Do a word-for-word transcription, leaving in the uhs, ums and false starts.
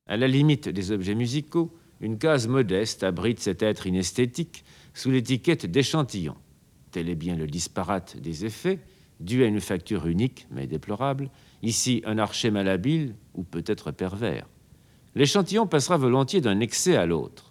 À la limite des objets musicaux, une case modeste abrite cet être inesthétique sous l'étiquette d'échantillon. Tel est bien le disparate des effets, dû à une facture unique, mais déplorable, ici un archet malhabile ou peut-être pervers. L'échantillon passera volontiers d'un excès à l'autre.